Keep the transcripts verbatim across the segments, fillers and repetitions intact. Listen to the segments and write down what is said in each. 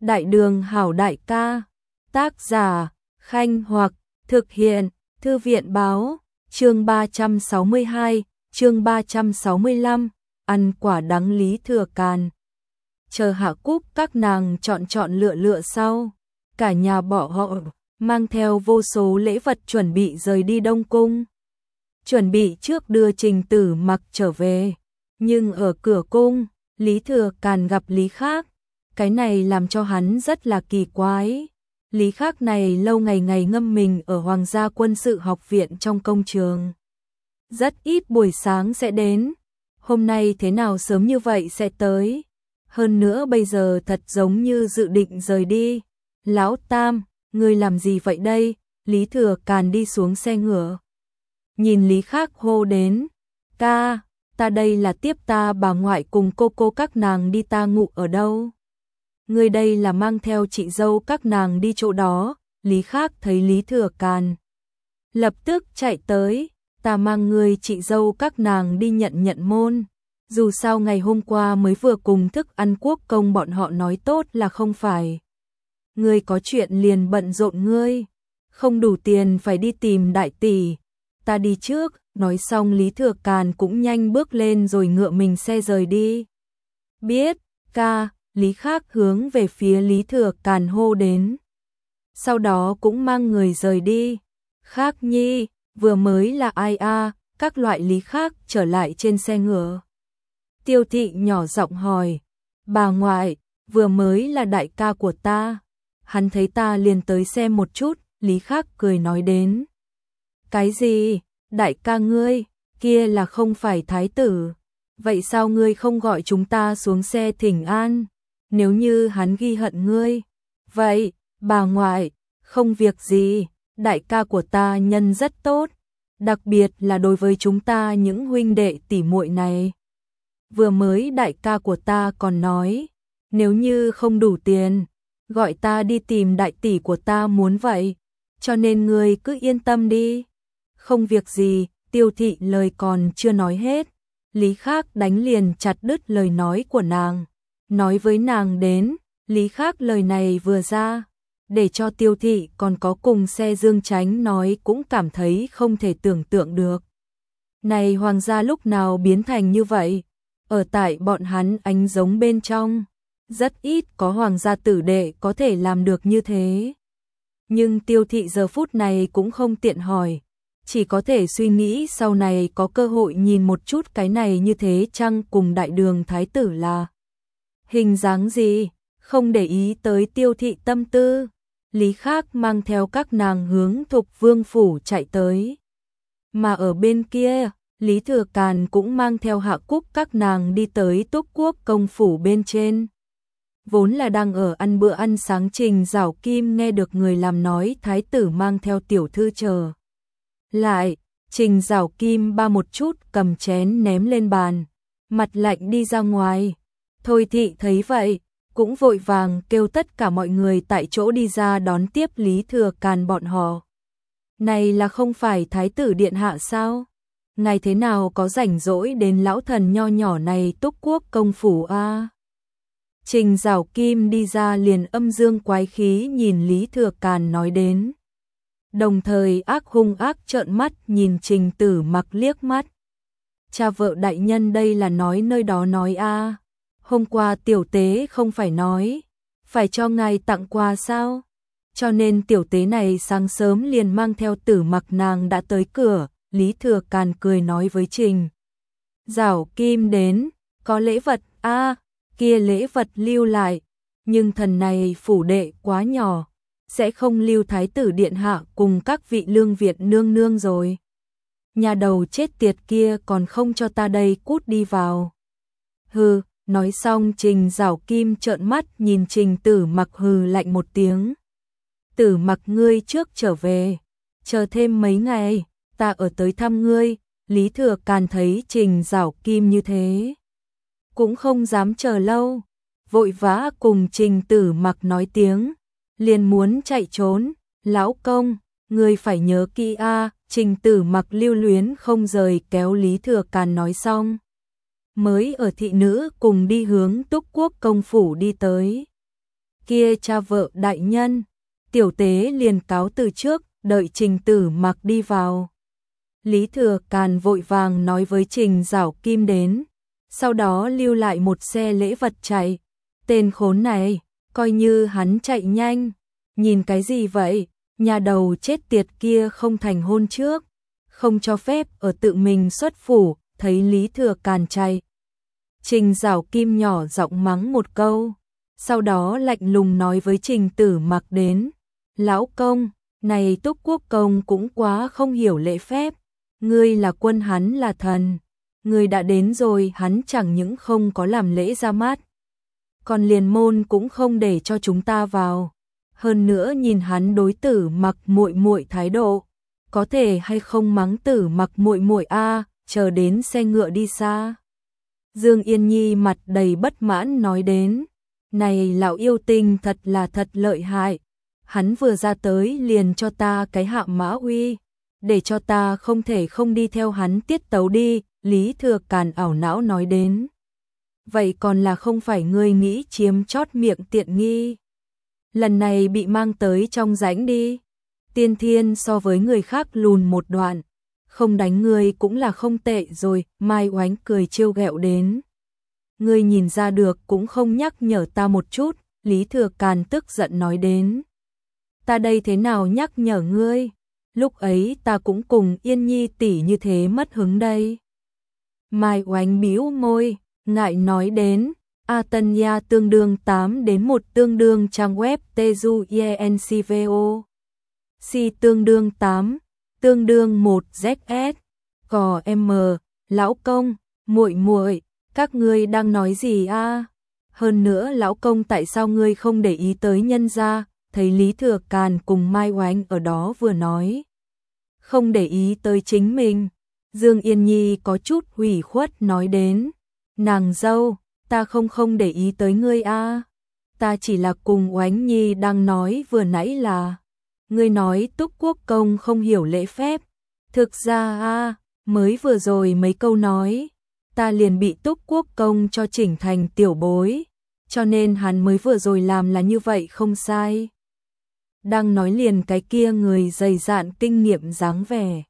Đại đường hảo đại ca, tác giả, Khanh Hoặc, thực hiện, Thư viện báo, chương ba trăm sáu mươi hai, chương ba trăm sáu mươi lăm, ăn quả đắng Lý Thừa Càn. Chờ Hạ Cúc các nàng chọn chọn lựa lựa sau, cả nhà bỏ họ, mang theo vô số lễ vật chuẩn bị rời đi Đông Cung. Chuẩn bị trước đưa Trình Tử Mặc trở về, nhưng ở cửa cung, Lý Thừa Càn gặp Lý Khác, cái này làm cho hắn rất là kỳ quái. Lý Khác này lâu ngày ngày ngâm mình ở Hoàng gia quân sự học viện trong công trường. Rất ít buổi sáng sẽ đến, hôm nay thế nào sớm như vậy sẽ tới. Hơn nữa bây giờ thật giống như dự định rời đi. Lão Tam, ngươi làm gì vậy đây? Lý Thừa Càn đi xuống xe ngựa. Nhìn Lý Khác hô đến, ca, ta đây là tiếp ta bà ngoại cùng cô cô các nàng đi, ta ngủ ở đâu? Ngươi đây là mang theo chị dâu các nàng đi chỗ đó. Lý Khác thấy Lý Thừa Càn, lập tức chạy tới, ta mang ngươi chị dâu các nàng đi nhận nhận môn. Dù sao ngày hôm qua mới vừa cùng thức ăn quốc công bọn họ nói tốt là không phải. Ngươi có chuyện liền bận rộn ngươi, không đủ tiền phải đi tìm đại tỷ. Ta đi trước, nói xong Lý Thừa Càn cũng nhanh bước lên rồi ngựa mình xe rời đi. Biết, ca, Lý Khác hướng về phía Lý Thừa Càn hô đến. Sau đó cũng mang người rời đi. Khác nhi, vừa mới là ai a? Các loại Lý Khác trở lại trên xe ngựa. Tiêu thị nhỏ giọng hỏi, bà ngoại, vừa mới là đại ca của ta. Hắn thấy ta liền tới xem một chút. Lý Khác cười nói đến. Cái gì? Đại ca ngươi, kia là không phải thái tử. Vậy sao ngươi không gọi chúng ta xuống xe thỉnh an? Nếu như hắn ghi hận ngươi. Vậy, bà ngoại, không việc gì, đại ca của ta nhân rất tốt. Đặc biệt là đối với chúng ta những huynh đệ tỷ muội này. Vừa mới đại ca của ta còn nói, nếu như không đủ tiền, gọi ta đi tìm đại tỷ của ta muốn vậy. Cho nên ngươi cứ yên tâm đi. Không việc gì, Tiêu thị lời còn chưa nói hết. Lý Khác đánh liền chặt đứt lời nói của nàng. Nói với nàng đến, Lý Khác lời này vừa ra, để cho Tiêu thị còn có cùng xe Dương Chánh nói cũng cảm thấy không thể tưởng tượng được. Này hoàng gia lúc nào biến thành như vậy? Ở tại bọn hắn ánh giống bên trong, rất ít có hoàng gia tử đệ có thể làm được như thế. Nhưng Tiêu thị giờ phút này cũng không tiện hỏi, chỉ có thể suy nghĩ sau này có cơ hội nhìn một chút cái này như thế chăng cùng đại đường thái tử là hình dáng gì, không để ý tới Tiêu thị tâm tư. Lý Khác mang theo các nàng hướng Thục Vương phủ chạy tới. Mà ở bên kia, Lý Thừa Càn cũng mang theo Hạ Cúc các nàng đi tới Túc Quốc công phủ bên trên. Vốn là đang ở ăn bữa ăn sáng, Trình Giảo Kim nghe được người làm nói thái tử mang theo tiểu thư chờ lại, Trình Giảo Kim ba một chút cầm chén ném lên bàn, mặt lạnh đi ra ngoài. Thôi thị thấy vậy, cũng vội vàng kêu tất cả mọi người tại chỗ đi ra đón tiếp Lý Thừa Càn bọn họ. Này là không phải thái tử điện hạ sao? Ngài thế nào có rảnh rỗi đến lão thần nho nhỏ này Túc Quốc công phủ a? À? Trình Giảo Kim đi ra liền âm dương quái khí nhìn Lý Thừa Càn nói đến. Đồng thời ác hung ác trợn mắt nhìn Trình Tử Mặc liếc mắt. Cha vợ đại nhân đây là nói nơi đó nói a? À? Hôm qua tiểu tế không phải nói, phải cho ngài tặng quà sao? Cho nên tiểu tế này sáng sớm liền mang theo Tử Mặc nàng đã tới cửa. Lý Thừa Càn cười nói với Trình Giảo Kim đến, có lễ vật a? À, kia lễ vật lưu lại, nhưng thần này phủ đệ quá nhỏ, sẽ không lưu thái tử điện hạ cùng các vị lương Việt nương nương rồi. Nhà đầu chết tiệt kia còn không cho ta đây cút đi vào. Hừ, nói xong Trình Giảo Kim trợn mắt nhìn Trình Tử Mặc hừ lạnh một tiếng. Tử Mặc ngươi trước trở về, chờ thêm mấy ngày, ta ở tới thăm ngươi. Lý Thừa Càn thấy Trình Giảo Kim như thế, cũng không dám chờ lâu, vội vã cùng Trình Tử Mặc nói tiếng, liền muốn chạy trốn. Lão công, ngươi phải nhớ kỹ a. Trình Tử Mặc lưu luyến không rời kéo Lý Thừa Càn nói xong, mới ở thị nữ cùng đi hướng Túc Quốc công phủ đi tới. kia cha vợ đại nhân. Tiểu tế liền cáo từ trước, đợi Trình Tử Mặc đi vào. Lý Thừa Càn vội vàng nói với Trình Giảo Kim đến, sau đó lưu lại một xe lễ vật chạy. Tên khốn này, coi như hắn chạy nhanh. Nhìn cái gì vậy, nhà đầu chết tiệt kia không thành hôn trước, không cho phép ở tự mình xuất phủ. Thấy Lý Thừa Càn chạy, Trình Giảo Kim nhỏ giọng mắng một câu, sau đó lạnh lùng nói với Trình Tử Mặc đến, lão công, này Túc Quốc công cũng quá không hiểu lễ phép, ngươi là quân hắn là thần, ngươi đã đến rồi hắn chẳng những không có làm lễ ra mắt, còn liền môn cũng không để cho chúng ta vào, hơn nữa nhìn hắn đối Tử Mặc muội muội thái độ, có thể hay không mắng Tử Mặc muội muội a, chờ đến xe ngựa đi xa. Dương Yên Nhi mặt đầy bất mãn nói đến, này lão yêu tinh thật là thật lợi hại, hắn vừa ra tới liền cho ta cái hạ mã uy, để cho ta không thể không đi theo hắn tiết tấu đi. Lý Thừa Càn ảo não nói đến, vậy còn là không phải ngươi nghĩ chiếm chót miệng tiện nghi, lần này bị mang tới trong rãnh đi, tiên thiên so với người khác lùn một đoạn, không đánh ngươi cũng là không tệ rồi. Mai Oánh cười trêu ghẹo đến, ngươi nhìn ra được cũng không nhắc nhở ta một chút. Lý Thừa Càn tức giận nói đến, ta đây thế nào nhắc nhở ngươi, lúc ấy ta cũng cùng Yên Nhi tỷ như thế mất hứng đây. Mai Oánh bĩu môi, ngại nói đến, A Tân Nha tương đương tám đến một tương đương trang web Teju Yencvo. Si tương đương tám, tương đương một Z S. Cò M, lão công, muội muội, các ngươi đang nói gì a? Hơn nữa lão công tại sao ngươi không để ý tới nhân gia? Thấy Lý Thừa Càn cùng Mai Oánh ở đó vừa nói, không để ý tới chính mình, Dương Yên Nhi có chút hủy khuất nói đến, nàng dâu, ta không không để ý tới ngươi a, ta chỉ là cùng Oánh Nhi đang nói vừa nãy là, ngươi nói Túc Quốc công không hiểu lễ phép, thực ra a, mới vừa rồi mấy câu nói, ta liền bị Túc Quốc công cho chỉnh thành tiểu bối, cho nên hắn mới vừa rồi làm là như vậy không sai. Đang nói liền cái kia người dày dạn kinh nghiệm dáng vẻ,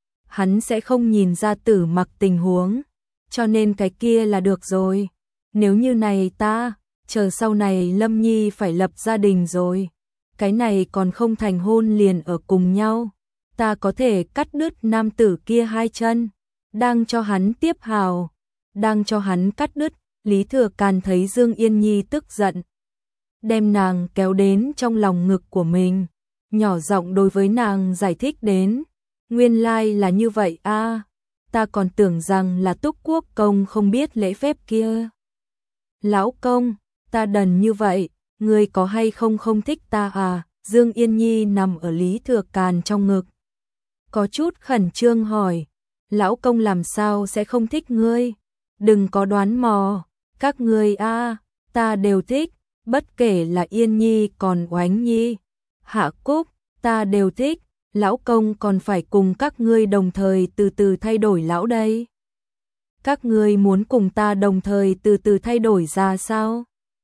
hắn sẽ không nhìn ra Tử Mặc tình huống, cho nên cái kia là được rồi. Nếu như này ta, chờ sau này Lâm Nhi phải lập gia đình rồi, cái này còn không thành hôn liền ở cùng nhau, ta có thể cắt đứt nam tử kia hai chân, đang cho hắn tiếp hào, đang cho hắn cắt đứt. Lý Thừa Càn thấy Dương Yên Nhi tức giận, đem nàng kéo đến trong lòng ngực của mình, nhỏ giọng đối với nàng giải thích đến, nguyên lai là như vậy a, ta còn tưởng rằng là Túc Quốc công không biết lễ phép kia. Lão công, ta đần như vậy, ngươi có hay không không thích ta à? Dương Yên Nhi nằm ở Lý Thừa Càn trong ngực, có chút khẩn trương hỏi, lão công làm sao sẽ không thích ngươi? Đừng có đoán mò, các ngươi a, ta đều thích, bất kể là Yên Nhi còn Oánh Nhi, Hạ Cúc, ta đều thích, lão công còn phải cùng các ngươi đồng thời từ từ thay đổi lão đây. Các ngươi muốn cùng ta đồng thời từ từ thay đổi ra sao?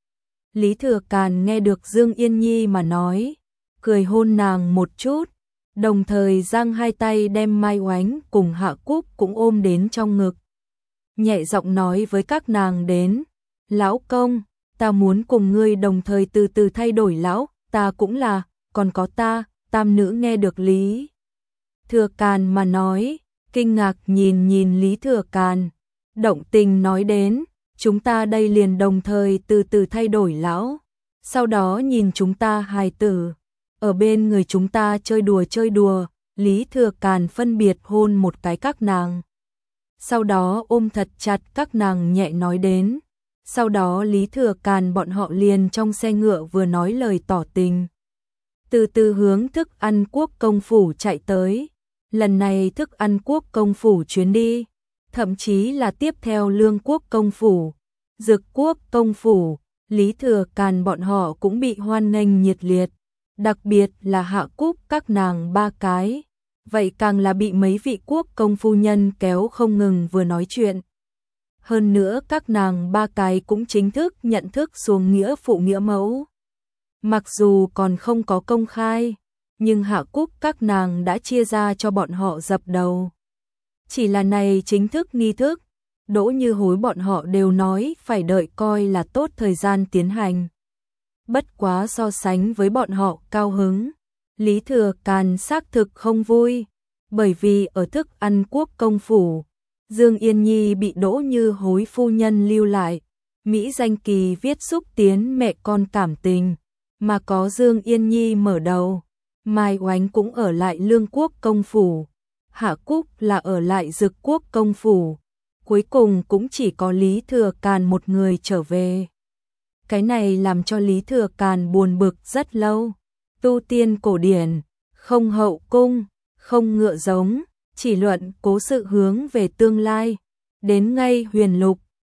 Lý Thừa Càn nghe được Dương Yên Nhi mà nói, cười hôn nàng một chút, đồng thời giang hai tay đem Mai Oánh cùng Hạ Cúc cũng ôm đến trong ngực. Nhẹ giọng nói với các nàng đến, lão công, ta muốn cùng ngươi đồng thời từ từ thay đổi lão, ta cũng là, còn có ta. Tam nữ nghe được Lý Thừa Càn mà nói, kinh ngạc nhìn nhìn Lý Thừa Càn, động tình nói đến, chúng ta đây liền đồng thời từ từ thay đổi lão, sau đó nhìn chúng ta hài tử, ở bên người chúng ta chơi đùa chơi đùa. Lý Thừa Càn phân biệt hôn một cái các nàng, sau đó ôm thật chặt các nàng nhẹ nói đến, sau đó Lý Thừa Càn bọn họ liền trong xe ngựa vừa nói lời tỏ tình, từ từ hướng thức ăn quốc công phủ chạy tới. Lần này thức ăn quốc công phủ chuyến đi, thậm chí là tiếp theo Lương quốc công phủ, Dực quốc công phủ, Lý Thừa Càn bọn họ cũng bị hoan nghênh nhiệt liệt, đặc biệt là Hạ Cúc các nàng ba cái, vậy càng là bị mấy vị quốc công phu nhân kéo không ngừng vừa nói chuyện. Hơn nữa các nàng ba cái cũng chính thức nhận thức xuống nghĩa phụ nghĩa mẫu. Mặc dù còn không có công khai, nhưng Hạ Cúc các nàng đã chia ra cho bọn họ dập đầu. Chỉ là này chính thức nghi thức, Đỗ Như Hối bọn họ đều nói phải đợi coi là tốt thời gian tiến hành. Bất quá so sánh với bọn họ cao hứng, Lý Thừa Càn xác thực không vui, bởi vì ở thức ăn quốc công phủ, Dương Yên Nhi bị Đỗ Như Hối phu nhân lưu lại, Mỹ Danh Kỳ viết xúc tiến mẹ con cảm tình, mà có Dương Yên Nhi mở đầu, Mai Oánh cũng ở lại Lương Quốc công phủ, Hạ Cúc là ở lại Dực Quốc công phủ, cuối cùng cũng chỉ có Lý Thừa Càn một người trở về. Cái này làm cho Lý Thừa Càn buồn bực rất lâu. Tu tiên cổ điển, không hậu cung, không ngựa giống, chỉ luận cố sự hướng về tương lai. Đến ngay huyền lục,